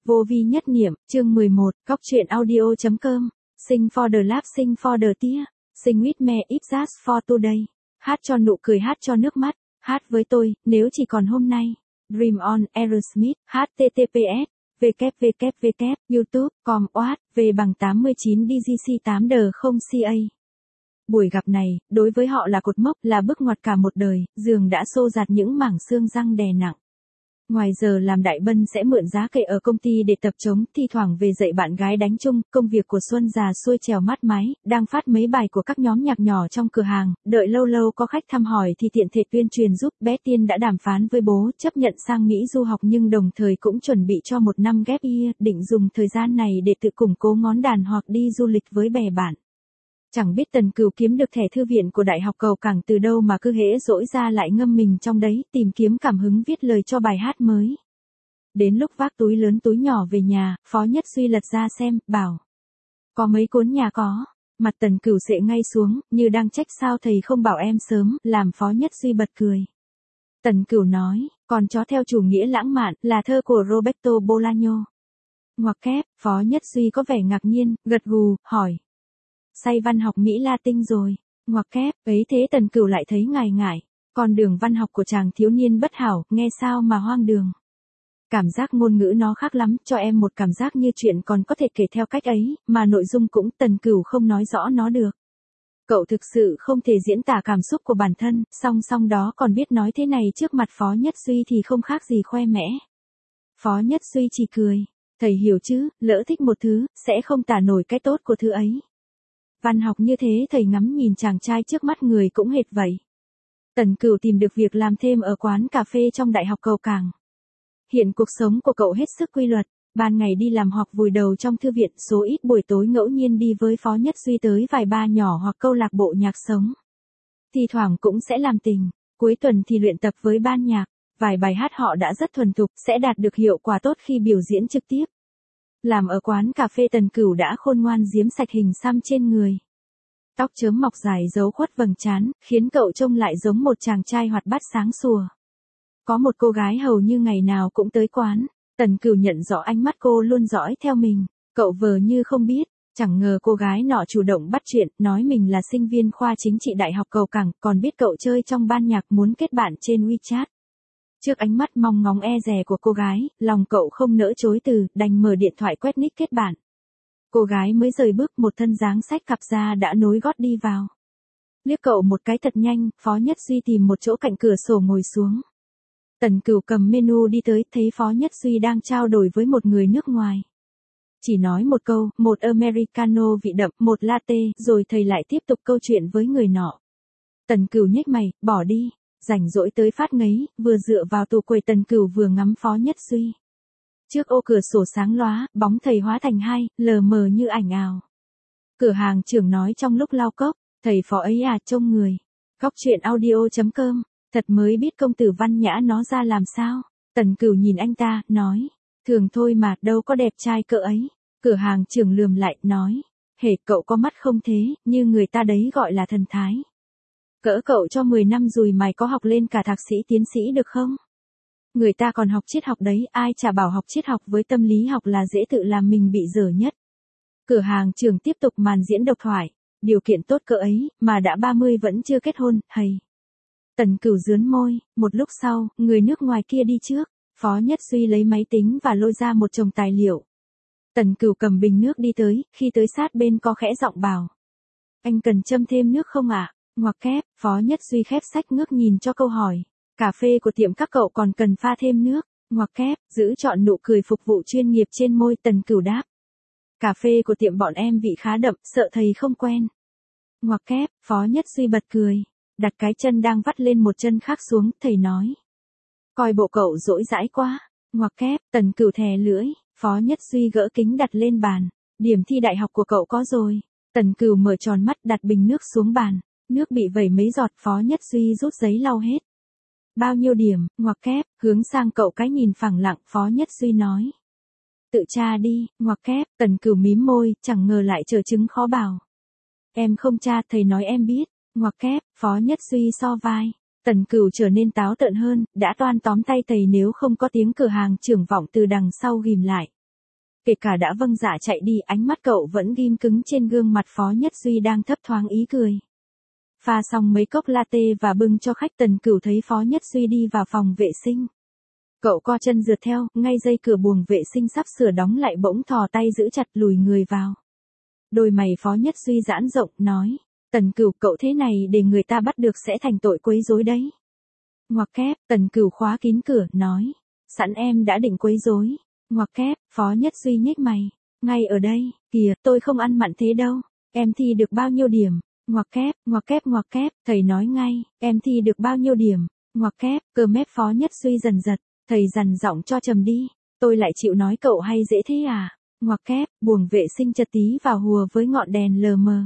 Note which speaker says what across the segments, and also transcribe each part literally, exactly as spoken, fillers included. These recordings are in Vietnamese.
Speaker 1: Vô vi nhất niệm, chương mười một, Góc truyện audio.com, Sing for the laugh, sing for the tear, sing with me if just for today. Hát cho nụ cười, hát cho nước mắt, hát với tôi, nếu chỉ còn hôm nay. Dream on, Aerosmith, https, www, youtube, com, oat, v bằng tám mươi chín d g c tám d không c a. Buổi gặp này, đối với họ là cột mốc, là bước ngoặt cả một đời, giường đã xô dạt những mảng xương răng đè nặng. Ngoài giờ làm đại bân sẽ mượn giá kệ ở công ty để tập trống, thi thoảng về dạy bạn gái đánh chung, công việc của Xuân già xuôi trèo mát mái, đang phát mấy bài của các nhóm nhạc nhỏ trong cửa hàng, đợi lâu lâu có khách thăm hỏi thì tiện thể tuyên truyền giúp. Bé Tiên đã đàm phán với bố, chấp nhận sang Mỹ du học nhưng đồng thời cũng chuẩn bị cho một năm gap year, định dùng thời gian này để tự củng cố ngón đàn hoặc đi du lịch với bè bạn. Chẳng biết Tần Cửu kiếm được thẻ thư viện của Đại học Cầu Cảng từ đâu mà cứ hễ dỗi ra lại ngâm mình trong đấy, tìm kiếm cảm hứng viết lời cho bài hát mới. Đến lúc vác túi lớn túi nhỏ về nhà, Phó Nhất Duy lật ra xem, bảo. Có mấy cuốn nhà có. Mặt Tần Cửu sệ ngay xuống, như đang trách sao thầy không bảo em sớm, làm Phó Nhất Duy bật cười. Tần Cửu nói, còn chó theo chủ nghĩa lãng mạn, là thơ của Roberto Bolaño. Ngoặc kép, Phó Nhất Duy có vẻ ngạc nhiên, gật gù, hỏi. Say văn học Mỹ Latin rồi, ngoặc kép, ấy thế Tần Cửu lại thấy ngại ngại, con đường văn học của chàng thiếu niên bất hảo, nghe sao mà hoang đường. Cảm giác ngôn ngữ nó khác lắm, cho em một cảm giác như chuyện còn có thể kể theo cách ấy, mà nội dung cũng Tần Cửu không nói rõ nó được. Cậu thực sự không thể diễn tả cảm xúc của bản thân, song song đó còn biết nói thế này trước mặt Phó Nhất Duy thì không khác gì khoe mẽ. Phó Nhất Duy chỉ cười, thầy hiểu chứ, lỡ thích một thứ, sẽ không tả nổi cái tốt của thứ ấy. Văn học như thế thầy ngắm nhìn chàng trai trước mắt người cũng hệt vậy. Tần Cửu tìm được việc làm thêm ở quán cà phê trong Đại học Cầu Cảng. Hiện cuộc sống của cậu hết sức quy luật, ban ngày đi làm hoặc vùi đầu trong thư viện, số ít buổi tối ngẫu nhiên đi với Phó Nhất Duy tới vài bar nhỏ hoặc câu lạc bộ nhạc sống. Thì thoảng cũng sẽ làm tình, cuối tuần thì luyện tập với ban nhạc, vài bài hát họ đã rất thuần thục, sẽ đạt được hiệu quả tốt khi biểu diễn trực tiếp. Làm ở quán cà phê Tần Cửu đã khôn ngoan giếm sạch hình xăm trên người. Tóc chớm mọc dài giấu khuất vầng trán, khiến cậu trông lại giống một chàng trai hoạt bát sáng sủa. Có một cô gái hầu như ngày nào cũng tới quán, Tần Cửu nhận rõ ánh mắt cô luôn dõi theo mình, cậu vờ như không biết, chẳng ngờ cô gái nọ chủ động bắt chuyện, nói mình là sinh viên khoa chính trị Đại học Cầu Cảng, còn biết cậu chơi trong ban nhạc muốn kết bạn trên WeChat. Trước ánh mắt mong ngóng e dè của cô gái, lòng cậu không nỡ chối từ, đành mở điện thoại quét nick kết bạn. Cô gái mới rời bước, một thân dáng xách cặp ra đã nối gót đi vào. Liếc cậu một cái thật nhanh, Phó Nhất Duy tìm một chỗ cạnh cửa sổ ngồi xuống. Tần Cửu cầm menu đi tới, thấy Phó Nhất Duy đang trao đổi với một người nước ngoài. Chỉ nói một câu, một Americano vị đậm, một latte, rồi thầy lại tiếp tục câu chuyện với người nọ. Tần Cửu nhếch mày, bỏ đi. Rảnh rỗi tới phát ngấy, vừa dựa vào tủ quầy Tần Cửu vừa ngắm Phó Nhất Duy. Trước ô cửa sổ sáng lóa, bóng thầy hóa thành hai, lờ mờ như ảnh ảo. Cửa hàng trưởng nói trong lúc lau cốc, thầy Phó ấy à, trông người. Góc truyện audio.com, thật mới biết công tử văn nhã nó ra làm sao. Tần Cửu nhìn anh ta, nói, thường thôi mà, đâu có đẹp trai cỡ ấy. Cửa hàng trưởng lườm lại, nói, hệt cậu có mắt không thế, như người ta đấy gọi là thần thái. Cỡ cậu cho mười năm rồi mày có học lên cả thạc sĩ tiến sĩ được không? Người ta còn học triết học đấy, ai chả bảo học triết học với tâm lý học là dễ tự làm mình bị dở nhất. Cửa hàng trưởng tiếp tục màn diễn độc thoại, điều kiện tốt cỡ ấy, mà đã ba mươi vẫn chưa kết hôn, hay. Tần Cửu rướn môi, một lúc sau, người nước ngoài kia đi trước, Phó Nhất Duy lấy máy tính và lôi ra một chồng tài liệu. Tần Cửu cầm bình nước đi tới, khi tới sát bên có khẽ giọng bảo. Anh cần châm thêm nước không ạ? À? Ngoặc kép, Phó Nhất Duy khép sách ngước nhìn cho câu hỏi. Cà phê của tiệm các cậu còn cần pha thêm nước. Ngoặc kép, giữ chọn nụ cười phục vụ chuyên nghiệp trên môi. Tần Cửu đáp. Cà phê của tiệm bọn em vị khá đậm, sợ thầy không quen. Ngoặc kép, Phó Nhất Duy bật cười. Đặt cái chân đang vắt lên một chân khác xuống, thầy nói. Coi bộ cậu dỗi dãi quá. Ngoặc kép, Tần Cửu thè lưỡi. Phó Nhất Duy gỡ kính đặt lên bàn. Điểm thi đại học của cậu có rồi. Tần Cửu mở tròn mắt, đặt bình nước xuống bàn. Nước bị vẩy mấy giọt, Phó Nhất Duy rút giấy lau hết. Bao nhiêu điểm? Ngoặc kép, hướng sang cậu cái nhìn phẳng lặng, Phó Nhất Duy nói. Tự tra đi. Ngoặc kép, Tần Cửu mím môi, chẳng ngờ lại trở chứng khó bảo. Em không tra, thầy nói em biết. Ngoặc kép, Phó Nhất Duy so vai. Tần Cửu trở nên táo tợn hơn, đã toan tóm tay thầy nếu không có tiếng cửa hàng trưởng vọng từ đằng sau ghim lại. Kể cả đã vâng dạ chạy đi, ánh mắt cậu vẫn ghim cứng trên gương mặt Phó Nhất Duy đang thấp thoáng ý cười. Pha xong mấy cốc latte và bưng cho khách, Tần Cửu thấy Phó Nhất Duy đi vào phòng vệ sinh. Cậu co chân rượt theo, ngay dây cửa buồng vệ sinh sắp sửa đóng lại bỗng thò tay giữ chặt lùi người vào. Đôi mày Phó Nhất Duy giãn rộng, nói, Tần Cửu, cậu thế này để người ta bắt được sẽ thành tội quấy rối đấy. Ngoặc kép, Tần Cửu khóa kín cửa, nói, sẵn em đã định quấy rối. Ngoặc kép, Phó Nhất Duy nhếch mày, ngay ở đây, kìa, tôi không ăn mặn thế đâu, em thi được bao nhiêu điểm. Ngoặc kép, ngoặc kép ngoặc kép, thầy nói ngay, em thi được bao nhiêu điểm. Ngoặc kép, cơ mép Phó Nhất Duy dần giật, thầy dằn giọng cho trầm đi, tôi lại chịu nói cậu hay dễ thế à. Ngoặc kép, buồng vệ sinh chật tí vào hùa với ngọn đèn lờ mờ.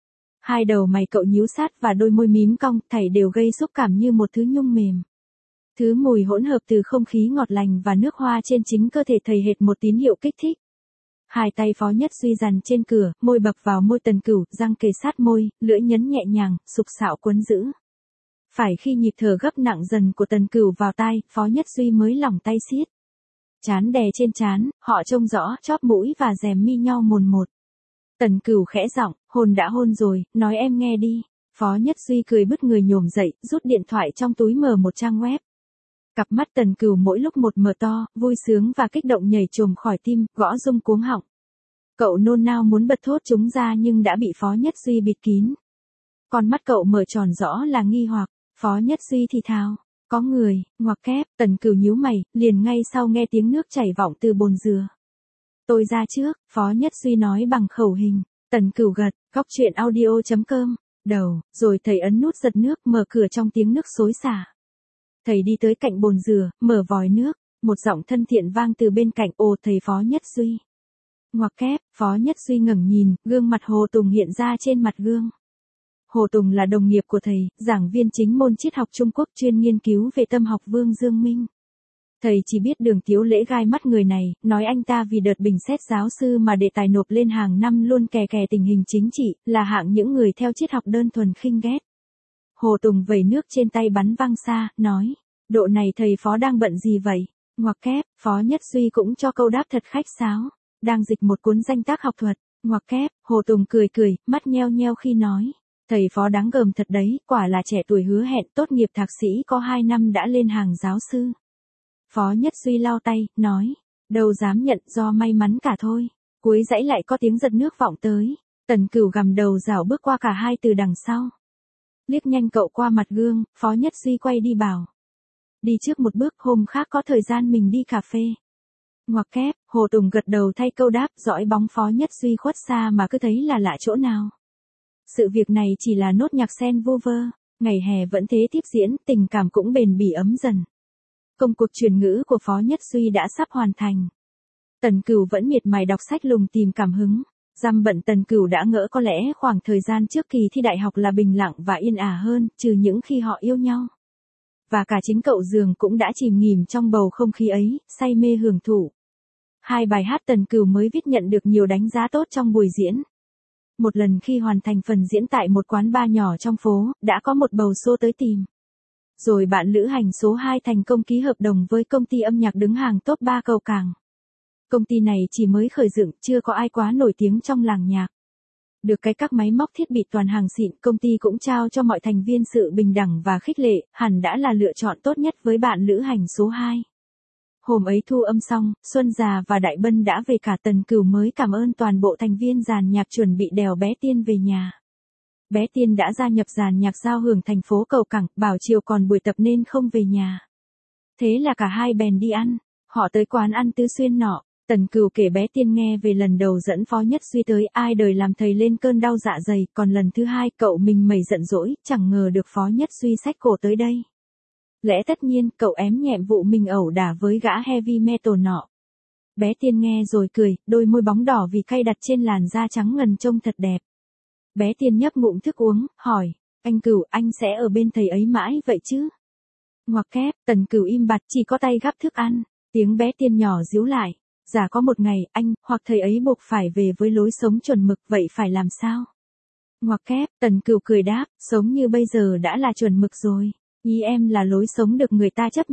Speaker 1: Hai đầu mày cậu nhíu sát và đôi môi mím cong, thảy đều gây xúc cảm như một thứ nhung mềm. Thứ mùi hỗn hợp từ không khí ngọt lành và nước hoa trên chính cơ thể thầy hệt một tín hiệu kích thích. Hai tay Phó Nhất Duy dằn trên cửa, môi bập vào môi Tần Cửu, răng kề sát môi, lưỡi nhấn nhẹ nhàng, sục sạo quấn giữ. Phải khi nhịp thở gấp nặng dần của Tần Cửu vào tai, Phó Nhất Duy mới lỏng tay siết. Trán đè trên trán, họ trông rõ chóp mũi và rèm mi nhau mồn một. Tần Cửu khẽ giọng, hôn đã hôn rồi, nói em nghe đi. Phó Nhất Duy cười bứt người nhổm dậy, rút điện thoại trong túi mở một trang web. Cặp mắt Tần Cửu mỗi lúc một mở to, vui sướng và kích động nhảy trồm khỏi tim, gõ rung cuống họng. Cậu nôn nao muốn bật thốt chúng ra nhưng đã bị Phó Nhất Duy bịt kín. Con mắt cậu mở tròn rõ là nghi hoặc, Phó Nhất Duy thì thào, có người. Ngoặc kép, Tần Cửu nhíu mày, liền ngay sau nghe tiếng nước chảy vọng từ bồn dừa. Tôi ra trước, Phó Nhất Duy nói bằng khẩu hình. Tần Cửu gật, góc chuyện audio chấm com, đầu, rồi thầy ấn nút giật nước, mở cửa trong tiếng nước xối xả. Thầy đi tới cạnh bồn dừa, mở vòi nước, một giọng thân thiện vang từ bên cạnh, ồ thầy Phó Nhất Duy. Ngoặc kép, Phó Nhất Duy ngẩng nhìn, gương mặt Hồ Tùng hiện ra trên mặt gương. Hồ Tùng là đồng nghiệp của thầy, giảng viên chính môn triết học Trung Quốc chuyên nghiên cứu về tâm học Vương Dương Minh. Thầy chỉ biết Đường Tiếu Lễ gai mắt người này, nói anh ta vì đợt bình xét giáo sư mà đề tài nộp lên hàng năm luôn kè kè tình hình chính trị, là hạng những người theo triết học đơn thuần khinh ghét. Hồ Tùng vẩy nước trên tay bắn văng xa, nói, độ này thầy Phó đang bận gì vậy? Ngoặc kép, Phó Nhất Duy cũng cho câu đáp thật khách sáo, đang dịch một cuốn danh tác học thuật. Ngoặc kép, Hồ Tùng cười cười, mắt nheo nheo khi nói, thầy Phó đáng gờm thật đấy, quả là trẻ tuổi hứa hẹn, tốt nghiệp thạc sĩ có hai năm đã lên hàng giáo sư. Phó Nhất Duy lau tay, nói, đâu dám nhận, do may mắn cả thôi. Cuối dãy lại có tiếng giật nước vọng tới, Tần Cửu gằm đầu rảo bước qua cả hai từ đằng sau. Liếc nhanh cậu qua mặt gương, Phó Nhất Duy quay đi bảo, đi trước một bước, hôm khác có thời gian mình đi cà phê. Ngoặc kép, Hồ Tùng gật đầu thay câu đáp, dõi bóng Phó Nhất Duy khuất xa mà cứ thấy là lạ chỗ nào. Sự việc này chỉ là nốt nhạc sen vô vơ, ngày hè vẫn thế tiếp diễn, tình cảm cũng bền bỉ ấm dần. Công cuộc truyền ngữ của Phó Nhất Duy đã sắp hoàn thành. Tần Cửu vẫn miệt mài đọc sách lùng tìm cảm hứng. Dăm bận Tần Cửu đã ngỡ có lẽ khoảng thời gian trước kỳ thi đại học là bình lặng và yên ả hơn, trừ những khi họ yêu nhau. Và cả chính cậu Dường cũng đã chìm nghỉm trong bầu không khí ấy, say mê hưởng thụ. Hai bài hát Tần Cửu mới viết nhận được nhiều đánh giá tốt trong buổi diễn. Một lần khi hoàn thành phần diễn tại một quán bar nhỏ trong phố, đã có một bầu xô tới tìm. Rồi bạn lữ hành số hai thành công ký hợp đồng với công ty âm nhạc đứng hàng top ba cầu cảng. Công ty này chỉ mới khởi dựng, chưa có ai quá nổi tiếng trong làng nhạc. Được cái các máy móc thiết bị toàn hàng xịn, công ty cũng trao cho mọi thành viên sự bình đẳng và khích lệ, hẳn đã là lựa chọn tốt nhất với bạn lữ hành số hai. Hôm ấy thu âm xong, Xuân Già và Đại Bân đã về, cả Tần Cửu mới cảm ơn toàn bộ thành viên dàn nhạc chuẩn bị đèo bé Tiên về nhà. Bé Tiên đã gia nhập dàn nhạc giao hưởng thành phố cầu cảng, bảo chiều còn buổi tập nên không về nhà. Thế là cả hai bèn đi ăn, họ tới quán ăn Tứ Xuyên nọ. Tần Cửu kể bé Tiên nghe về lần đầu dẫn Phó Nhất Duy tới, ai đời làm thầy lên cơn đau dạ dày, còn lần thứ hai cậu mình mẩy giận dỗi, chẳng ngờ được Phó Nhất Duy xách cổ tới đây. Lẽ tất nhiên, cậu ém nhẹm vụ mình ẩu đả với gã heavy metal nọ. Bé Tiên nghe rồi cười, đôi môi bóng đỏ vì cay đặt trên làn da trắng ngần trông thật đẹp. Bé Tiên nhấp ngụm thức uống, hỏi, anh Cửu, anh sẽ ở bên thầy ấy mãi vậy chứ? Ngoặc kép, Tần Cửu im bặt, chỉ có tay gắp thức ăn. Tiếng bé Tiên nhỏ díu lại, giả có một ngày, anh, hoặc thầy ấy buộc phải về với lối sống chuẩn mực, vậy phải làm sao? Ngoặc kép, Tần Cửu cười đáp, sống như bây giờ đã là chuẩn mực rồi. Ý em là lối sống được người ta chấp nhận.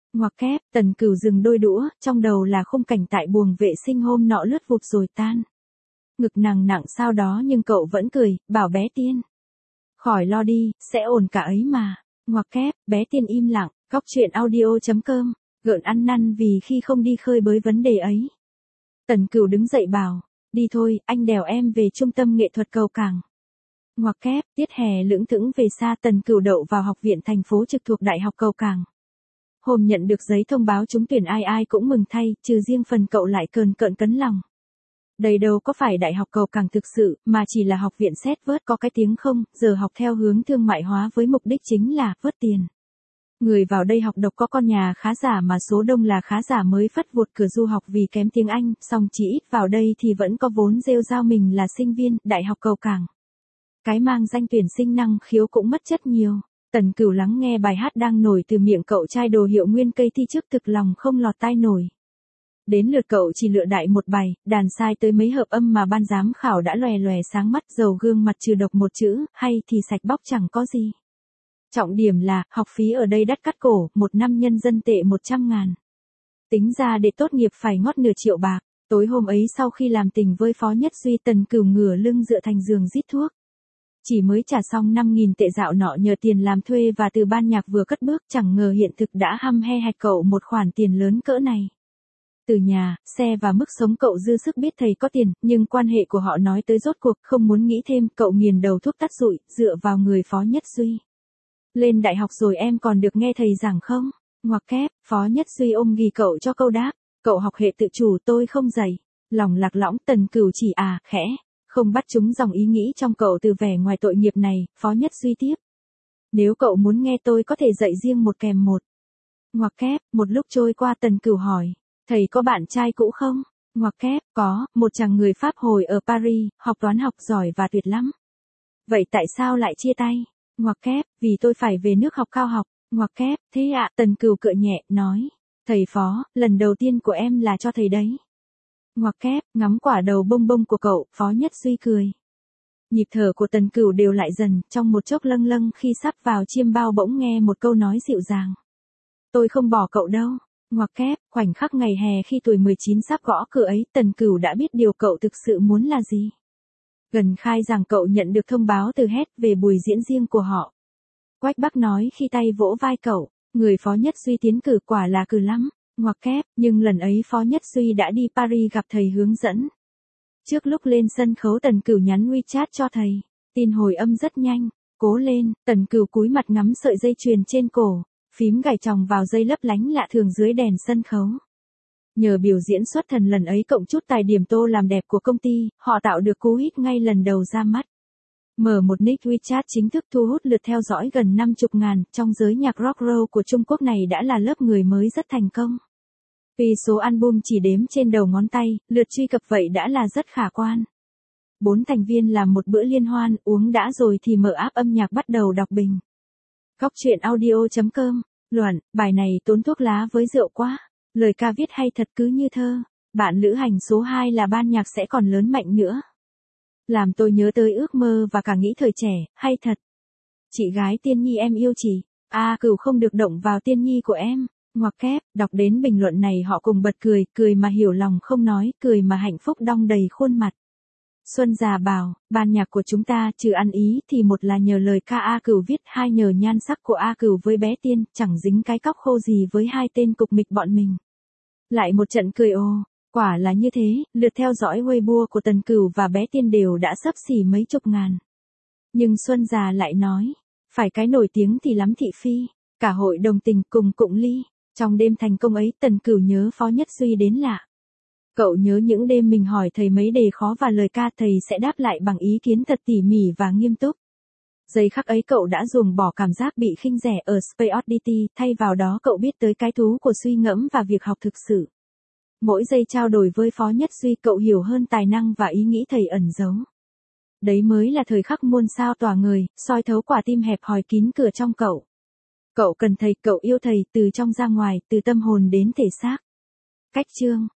Speaker 1: Ngoặc kép, Tần Cửu dừng đôi đũa, trong đầu là khung cảnh tại buồng vệ sinh hôm nọ lướt vụt rồi tan. Ngực nàng nặng sau đó nhưng cậu vẫn cười, bảo bé Tiên. Khỏi lo đi, sẽ ổn cả ấy mà. Ngoặc kép, bé Tiên im lặng, góc chuyện audio.com, gợn ăn năn vì khi không đi khơi bới vấn đề ấy. Tần Cửu đứng dậy bảo, đi thôi, anh đèo em về trung tâm nghệ thuật cầu cảng. Ngoặc kép, tiết hè lững thững về xa, Tần Cửu đậu vào học viện thành phố trực thuộc Đại học Cầu Cảng. Hôm nhận được giấy thông báo trúng tuyển ai ai cũng mừng thay, trừ riêng phần cậu lại cờn cợn cấn lòng. Đây đâu có phải Đại học Cầu Cảng thực sự, mà chỉ là học viện xét vớt có cái tiếng không, giờ học theo hướng thương mại hóa với mục đích chính là vớt tiền. Người vào đây học độc có con nhà khá giả mà số đông là khá giả mới phất vụt cửa du học vì kém tiếng Anh, song chỉ ít vào đây thì vẫn có vốn rêu rao mình là sinh viên Đại học Cầu Cảng. Cái mang danh tuyển sinh năng khiếu cũng mất chất nhiều. Tần Cửu lắng nghe bài hát đang nổi từ miệng cậu trai đồ hiệu nguyên cây thi trước thực lòng không lọt tai nổi. Đến lượt cậu chỉ lựa đại một bài, đàn sai tới mấy hợp âm mà ban giám khảo đã lòe lòe sáng mắt, dầu gương mặt trừ độc một chữ, hay thì sạch bóc chẳng có gì. Trọng điểm là, học phí ở đây đắt cắt cổ, một năm nhân dân tệ một trăm ngàn. Tính ra để tốt nghiệp phải ngót nửa triệu bạc. Tối hôm ấy sau khi làm tình với Phó Nhất Duy, Tần Cửu ngửa lưng dựa thành giường rít thuốc. Chỉ mới trả xong năm nghìn tệ dạo nọ nhờ tiền làm thuê và từ ban nhạc vừa cất bước, chẳng ngờ hiện thực đã hăm he hạch cậu một khoản tiền lớn cỡ này. Từ nhà, xe và mức sống cậu dư sức biết thầy có tiền, nhưng quan hệ của họ nói tới rốt cuộc không muốn nghĩ thêm, cậu nghiền đầu thuốc tắt rụi, dựa vào người Phó Nhất Duy. Lên đại học rồi em còn được nghe thầy giảng không? Ngoặc kép, Phó Nhất Duy ôm ghì cậu cho câu đáp, cậu học hệ tự chủ tôi không dạy. Lòng lạc lõng, Tần Cửu chỉ à, khẽ. Không bắt chúng dòng ý nghĩ trong cậu từ vẻ ngoài tội nghiệp này, Phó Nhất Duy tiếp. Nếu cậu muốn nghe tôi có thể dạy riêng một kèm một. Ngoặc kép, một lúc trôi qua Tần Cửu hỏi, thầy có bạn trai cũ không? Ngoặc kép, có, một chàng người Pháp hồi ở Paris, học toán học giỏi và tuyệt lắm. Vậy tại sao lại chia tay? Ngoặc kép, vì tôi phải về nước học cao học. Ngoặc kép, thế ạ, à? Tần Cửu cựa nhẹ, nói, thầy Phó, lần đầu tiên của em là cho thầy đấy. Ngoặc kép, ngắm quả đầu bông bông của cậu, Phó Nhất Duy cười. Nhịp thở của Tần Cửu đều lại dần, trong một chốc lâng lâng khi sắp vào chiêm bao bỗng nghe một câu nói dịu dàng. Tôi không bỏ cậu đâu. Ngoặc kép, khoảnh khắc ngày hè khi tuổi mười chín sắp gõ cửa ấy, Tần Cửu đã biết điều cậu thực sự muốn là gì. Gần khai rằng cậu nhận được thông báo từ Hết về buổi diễn riêng của họ. Quách Bắc nói khi tay vỗ vai cậu, người Phó Nhất Duy tiến cử quả là cử lắm. Ngoặc kép, nhưng lần ấy Phó Nhất Duy đã đi Paris gặp thầy hướng dẫn. Trước lúc lên sân khấu Tần Cửu nhắn WeChat cho thầy, tin hồi âm rất nhanh, cố lên, Tần Cửu cúi mặt ngắm sợi dây chuyền trên cổ, phím gảy chòng vào dây lấp lánh lạ thường dưới đèn sân khấu. Nhờ biểu diễn xuất thần lần ấy cộng chút tài điểm tô làm đẹp của công ty, họ tạo được cú hit ngay lần đầu ra mắt. Mở một nick WeChat chính thức thu hút lượt theo dõi gần năm mươi ngàn, trong giới nhạc rock roll của Trung Quốc này đã là lớp người mới rất thành công. Vì số album chỉ đếm trên đầu ngón tay, lượt truy cập vậy đã là rất khả quan. Bốn thành viên làm một bữa liên hoan, uống đã rồi thì mở app âm nhạc bắt đầu đọc bình. Góc chuyện audio.com, luận, bài này tốn thuốc lá với rượu quá. Lời ca viết hay thật cứ như thơ. Bạn lữ hành số hai là ban nhạc sẽ còn lớn mạnh nữa. Làm tôi nhớ tới ước mơ và cả nghĩ thời trẻ, hay thật. Chị gái Tiên Nhi em yêu chị. A à, Cửu không được động vào Tiên Nhi của em. Ngoặc kép, đọc đến bình luận này họ cùng bật cười, cười mà hiểu lòng không nói, cười mà hạnh phúc đong đầy khuôn mặt. Xuân già bảo, ban nhạc của chúng ta trừ ăn ý thì một là nhờ lời ca A Cửu viết, hai nhờ nhan sắc của A Cửu với bé Tiên, chẳng dính cái cóc khô gì với hai tên cục mịch bọn mình. Lại một trận cười ồ, quả là như thế, lượt theo dõi Weibo của Tần Cửu và bé Tiên đều đã xấp xỉ mấy chục ngàn. Nhưng Xuân già lại nói, phải cái nổi tiếng thì lắm thị phi, cả hội đồng tình cùng cụng ly. Trong đêm thành công ấy Tần Cửu nhớ Phó Nhất Duy đến lạ. Cậu nhớ những đêm mình hỏi thầy mấy đề khó và lời ca thầy sẽ đáp lại bằng ý kiến thật tỉ mỉ và nghiêm túc. Giây khắc ấy cậu đã ruồng bỏ cảm giác bị khinh rẻ ở Space Oddity, thay vào đó cậu biết tới cái thú của suy ngẫm và việc học thực sự. Mỗi giây trao đổi với Phó Nhất Duy cậu hiểu hơn tài năng và ý nghĩ thầy ẩn giấu. Đấy mới là thời khắc muôn sao tỏa ngời, soi thấu quả tim hẹp hòi kín cửa trong cậu. Cậu cần thầy, cậu yêu thầy, từ trong ra ngoài, từ tâm hồn đến thể xác. Cách chương